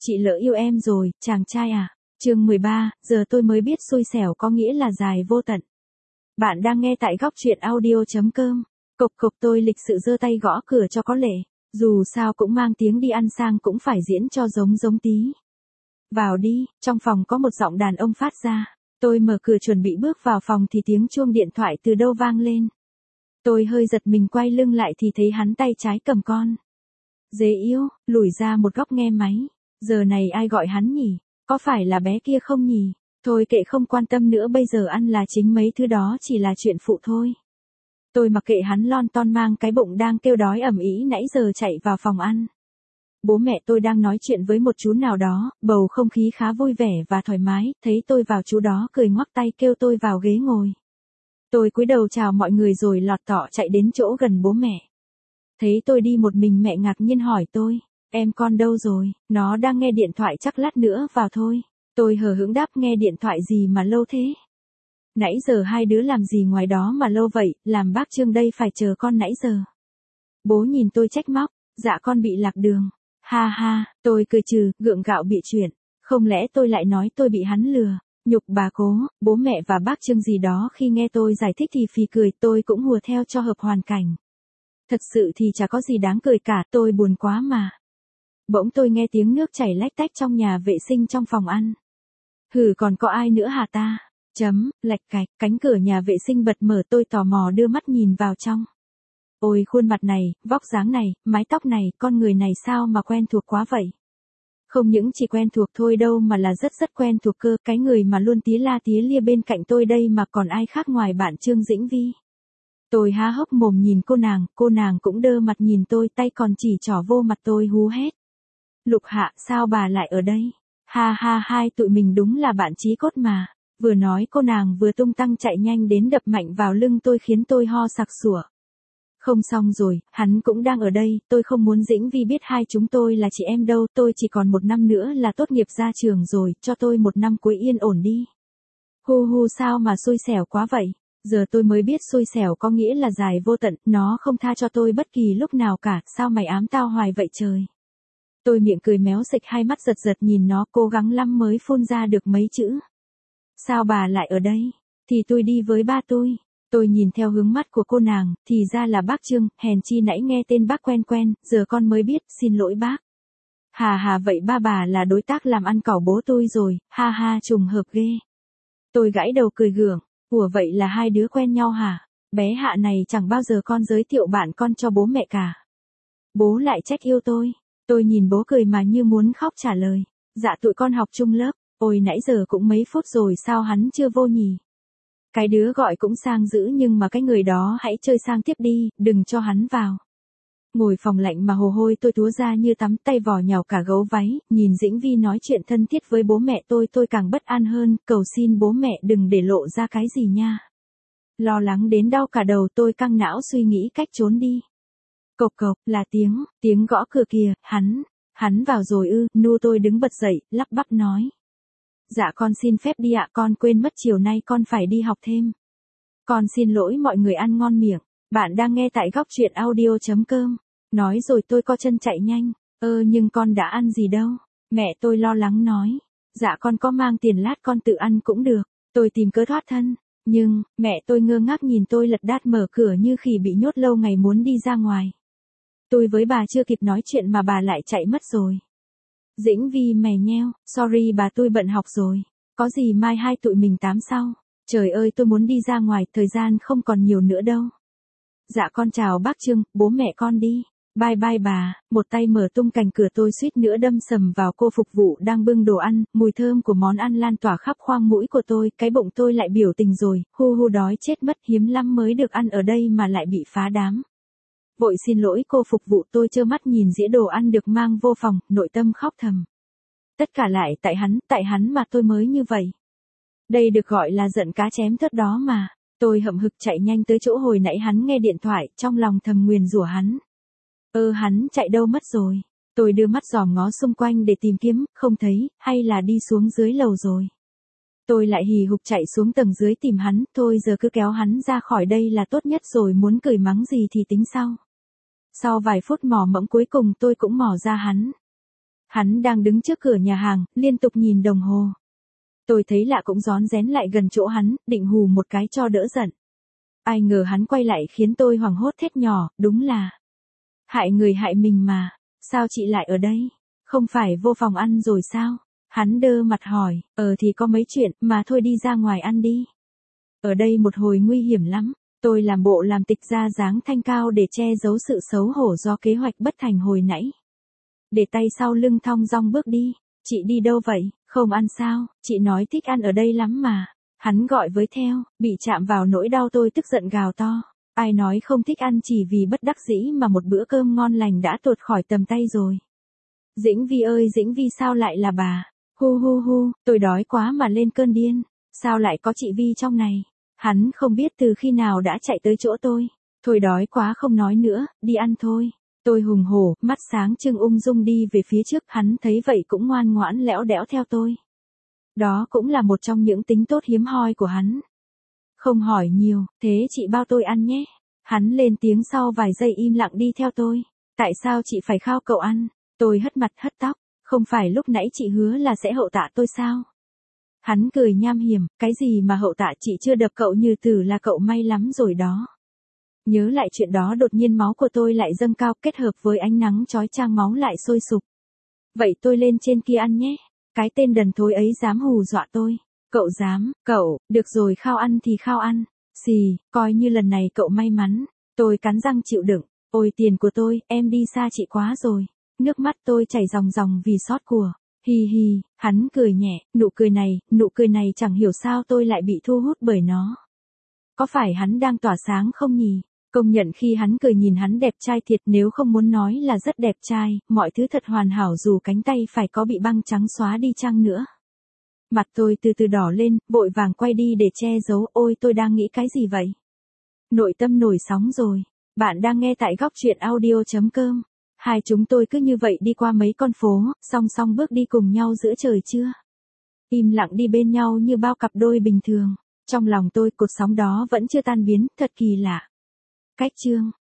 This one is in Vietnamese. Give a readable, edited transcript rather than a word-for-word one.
Chị lỡ yêu em rồi, chàng trai à. Chương 13, giờ tôi mới biết xui xẻo có nghĩa là dài vô tận. Bạn đang nghe tại góc truyện audio.com. Cộc cộc, tôi lịch sự giơ tay gõ cửa cho có lệ. Dù sao cũng mang tiếng đi ăn sang cũng phải diễn cho giống tí. Vào đi, trong phòng có một giọng đàn ông phát ra. Tôi mở cửa chuẩn bị bước vào phòng thì tiếng chuông điện thoại từ đâu vang lên. Tôi hơi giật mình quay lưng lại thì thấy hắn tay trái cầm con dế yêu, lùi ra một góc nghe máy. Giờ này ai gọi hắn nhỉ? Có phải là bé kia không nhỉ? Thôi kệ, không quan tâm nữa, bây giờ ăn là chính, mấy thứ đó chỉ là chuyện phụ thôi. Tôi mặc kệ hắn lon ton mang cái bụng đang kêu đói ầm ĩ nãy giờ chạy vào phòng ăn. Bố mẹ tôi đang nói chuyện với một chú nào đó, bầu không khí khá vui vẻ và thoải mái, thấy tôi vào chú đó cười ngoắc tay kêu tôi vào ghế ngồi. Tôi cúi đầu chào mọi người rồi lọt tọ chạy đến chỗ gần bố mẹ. Thấy tôi đi một mình mẹ ngạc nhiên hỏi tôi, em con đâu rồi? Nó đang nghe điện thoại, chắc lát nữa vào thôi. Tôi hờ hững đáp, nghe điện thoại gì mà lâu thế? Nãy giờ hai đứa làm gì ngoài đó mà lâu vậy, làm bác Trương đây phải chờ con nãy giờ. Bố nhìn tôi trách móc, dạ con bị lạc đường. Ha ha, tôi cười trừ, gượng gạo bịa chuyện. Không lẽ tôi lại nói tôi bị hắn lừa? Nhục bà cố, bố mẹ và bác Trương gì đó khi nghe tôi giải thích thì phì cười, tôi cũng hùa theo cho hợp hoàn cảnh. Thật sự thì chả có gì đáng cười cả, tôi buồn quá mà. Bỗng tôi nghe tiếng nước chảy lách tách trong nhà vệ sinh trong phòng ăn. Hừ, còn có ai nữa hả ta? Lạch cạch, cánh cửa nhà vệ sinh bật mở, tôi tò mò đưa mắt nhìn vào trong. Ôi, khuôn mặt này, vóc dáng này, mái tóc này, con người này sao mà quen thuộc quá vậy? Không những chỉ quen thuộc thôi đâu mà là rất quen thuộc cơ, cái người mà luôn tía la tía lia bên cạnh tôi đây mà còn ai khác ngoài bạn Trương Dĩnh Vi. Tôi há hốc mồm nhìn cô nàng cũng đơ mặt nhìn tôi, tay còn chỉ trỏ vô mặt tôi hú hét. Lục Hạ, sao bà lại ở đây? Ha ha, hai tụi mình đúng là bạn chí cốt mà. Vừa nói cô nàng vừa tung tăng chạy nhanh đến đập mạnh vào lưng tôi khiến tôi ho sặc sủa. Không xong rồi, hắn cũng đang ở đây, tôi không muốn Dĩnh Vi biết hai chúng tôi là chị em đâu, tôi chỉ còn 1 năm nữa là tốt nghiệp ra trường rồi, cho tôi 1 năm cuối yên ổn đi. Hu sao mà xui xẻo quá vậy? Giờ tôi mới biết xui xẻo có nghĩa là dài vô tận, nó không tha cho tôi bất kỳ lúc nào cả, sao mày ám tao hoài vậy trời? Tôi miệng cười méo xịch, hai mắt giật nhìn nó, cố gắng lắm mới phun ra được mấy chữ. Sao bà lại ở đây? Thì tôi đi với ba tôi. Tôi nhìn theo hướng mắt của cô nàng, thì ra là bác Trương, hèn chi nãy nghe tên bác quen, giờ con mới biết, xin lỗi bác. Hà vậy ba bà là đối tác làm ăn cỏ bố tôi rồi, ha trùng hợp ghê. Tôi gãi đầu cười gượng, ủa vậy là hai đứa quen nhau hả? Bé Hạ này chẳng bao giờ con giới thiệu bạn con cho bố mẹ cả. Bố lại trách yêu tôi. Tôi nhìn bố cười mà như muốn khóc trả lời. Dạ tụi con học chung lớp. Ôi nãy giờ cũng mấy phút rồi sao hắn chưa vô nhỉ? Cái đứa gọi cũng sang dữ nhưng mà cái người đó hãy chơi sang tiếp đi, đừng cho hắn vào. Ngồi phòng lạnh mà hồ hôi tôi túa ra như tắm, tay vò nhào cả gấu váy, nhìn Dĩnh Vi nói chuyện thân thiết với bố mẹ tôi càng bất an hơn, cầu xin bố mẹ đừng để lộ ra cái gì nha. Lo lắng đến đau cả đầu, tôi căng não suy nghĩ cách trốn đi. Cộc cộc, là tiếng gõ cửa kìa, hắn vào rồi ư? Nu tôi đứng bật dậy, lắp bắp nói. Dạ con xin phép đi ạ, con quên mất chiều nay con phải đi học thêm. Con xin lỗi mọi người, ăn ngon miệng. Bạn đang nghe tại góc truyện audio.com. Nói rồi tôi co chân chạy nhanh. Nhưng con đã ăn gì đâu? Mẹ tôi lo lắng nói. Dạ con có mang tiền, lát con tự ăn cũng được. Tôi tìm cớ thoát thân. Nhưng, mẹ tôi ngơ ngác nhìn tôi lật đát mở cửa như khỉ bị nhốt lâu ngày muốn đi ra ngoài. Tôi với bà chưa kịp nói chuyện mà bà lại chạy mất rồi. Dĩnh Vi mè nheo, sorry bà, tôi bận học rồi. Có gì mai hai tụi mình tám sau. Trời ơi, tôi muốn đi ra ngoài, thời gian không còn nhiều nữa đâu. Dạ con chào bác Trương, bố mẹ con đi. Bye bà. Một tay mở tung cành cửa, tôi suýt nữa đâm sầm vào cô phục vụ đang bưng đồ ăn, mùi thơm của món ăn lan tỏa khắp khoang mũi của tôi, cái bụng tôi lại biểu tình rồi, hu đói chết mất, hiếm lắm mới được ăn ở đây mà lại bị phá đám. Vội xin lỗi cô phục vụ, tôi trơ mắt nhìn dĩa đồ ăn được mang vô phòng, nội tâm khóc thầm. Tất cả lại tại hắn mà tôi mới như vậy. Đây được gọi là giận cá chém thớt đó mà. Tôi hậm hực chạy nhanh tới chỗ hồi nãy hắn nghe điện thoại, trong lòng thầm nguyền rủa hắn. Hắn chạy đâu mất rồi? Tôi đưa mắt dòm ngó xung quanh để tìm kiếm, không thấy, hay là đi xuống dưới lầu rồi. Tôi lại hì hục chạy xuống tầng dưới tìm hắn, thôi giờ cứ kéo hắn ra khỏi đây là tốt nhất rồi, muốn cười mắng gì thì tính sau. Sau vài phút mò mẫm cuối cùng tôi cũng mò ra hắn. Hắn đang đứng trước cửa nhà hàng, liên tục nhìn đồng hồ. Tôi thấy lạ cũng rón rén lại gần chỗ hắn, định hù một cái cho đỡ giận. Ai ngờ hắn quay lại khiến tôi hoảng hốt thét nhỏ, đúng là hại người hại mình mà, sao chị lại ở đây? Không phải vô phòng ăn rồi sao? Hắn đơ mặt hỏi, thì có mấy chuyện, mà thôi đi ra ngoài ăn đi. Ở đây một hồi nguy hiểm lắm, tôi làm bộ làm tịch ra dáng thanh cao để che giấu sự xấu hổ do kế hoạch bất thành hồi nãy. Để tay sau lưng thong dong bước đi, chị đi đâu vậy, không ăn sao, chị nói thích ăn ở đây lắm mà. Hắn gọi với theo, bị chạm vào nỗi đau tôi tức giận gào to. Ai nói không thích ăn chỉ vì bất đắc dĩ mà một bữa cơm ngon lành đã tuột khỏi tầm tay rồi. Dĩnh Vi ơi Dĩnh Vi sao lại là bà? Hu hu hu, tôi đói quá mà lên cơn điên. Sao lại có chị Vi trong này? Hắn không biết từ khi nào đã chạy tới chỗ tôi. Thôi đói quá không nói nữa, đi ăn thôi. Tôi hùng hổ, mắt sáng trưng ung dung đi về phía trước, hắn thấy vậy cũng ngoan ngoãn lẽo đẽo theo tôi. Đó cũng là một trong những tính tốt hiếm hoi của hắn. Không hỏi nhiều, thế chị bao tôi ăn nhé. Hắn lên tiếng sau vài giây im lặng đi theo tôi. Tại sao chị phải khao cậu ăn? Tôi hất mặt hất tóc, không phải lúc nãy chị hứa là sẽ hậu tạ tôi sao? Hắn cười nham hiểm, cái gì mà hậu tạ, chị chưa đập cậu như tử là cậu may lắm rồi đó. Nhớ lại chuyện đó đột nhiên máu của tôi lại dâng cao, kết hợp với ánh nắng chói chang máu lại sôi sục. Vậy tôi lên trên kia ăn nhé. Cái tên đần thối ấy dám hù dọa tôi. Cậu dám, cậu, được rồi khao ăn thì khao ăn. Xì, coi như lần này cậu may mắn. Tôi cắn răng chịu đựng. Ôi tiền của tôi, em đi xa chị quá rồi. Nước mắt tôi chảy ròng ròng vì xót của. Hi hi, hắn cười nhẹ, nụ cười này chẳng hiểu sao tôi lại bị thu hút bởi nó. Có phải hắn đang tỏa sáng không nhỉ? Công nhận khi hắn cười nhìn hắn đẹp trai thiệt, nếu không muốn nói là rất đẹp trai, mọi thứ thật hoàn hảo dù cánh tay phải có bị băng trắng xóa đi chăng nữa. Mặt tôi từ từ đỏ lên, vội vàng quay đi để che giấu, ôi tôi đang nghĩ cái gì vậy? Nội tâm nổi sóng rồi. Bạn đang nghe tại góc truyện audio.com. Hai chúng tôi cứ như vậy đi qua mấy con phố, song song bước đi cùng nhau giữa trời trưa. Im lặng đi bên nhau như bao cặp đôi bình thường. Trong lòng tôi cột sóng đó vẫn chưa tan biến, thật kỳ lạ. Cách chương